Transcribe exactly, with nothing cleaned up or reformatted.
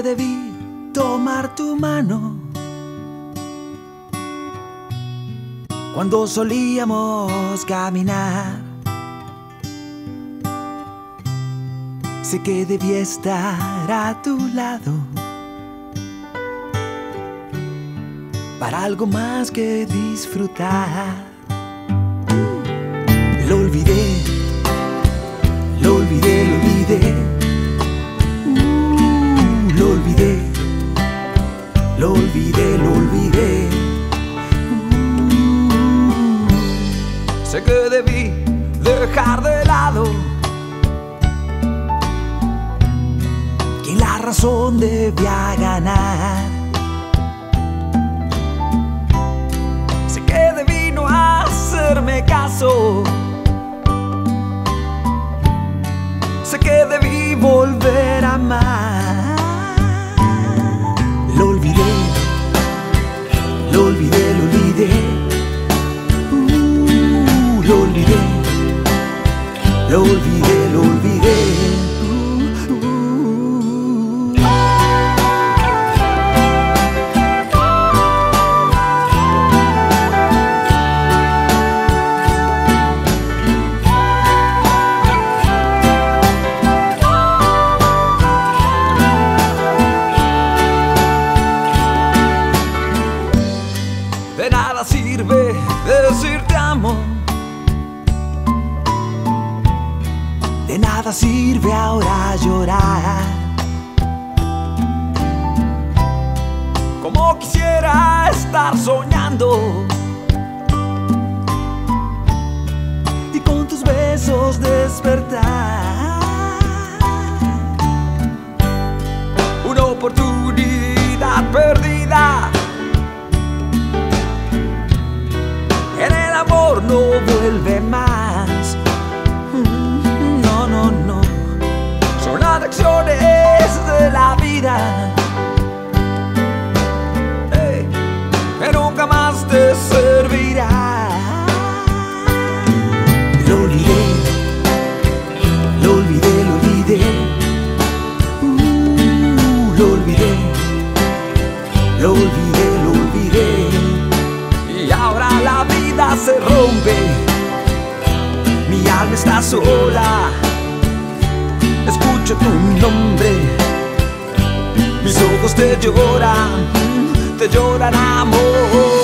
que debí tomar tu mano cuando solíamos caminar. Sé que debí estar a tu lado para algo más que disfrutar. Lo olvidé, lo olvidé, lo olvidé. Uh, lo olvidé, lo olvidé, lo olvidé. Uh, sé que debí dejar de lado quien la razón debía ganar. Sé que debí no hacerme caso. Sé que debí volver a amar. Lo olvidé, lo olvidé, lo olvidé. Uh, lo olvidé, lo olvidé, lo olvidé. Uh, uh. De nada sirve decir te amo, de nada sirve ahora llorar. Como quisiera estar soñando y con tus besos despertar. Una oportunidad perdida. En el amor no vuelve más. No, no, no. Son las lecciones de la vida, hey, que nunca más te servirá. Lo olvidé, lo olvidé, lo olvidé. Uh, lo olvidé, lo olvidé, lo olvidé. Y ahora la vida se rompe, mi alma está sola. Escucho tu nombre, mis ojos te lloran, te lloran amor.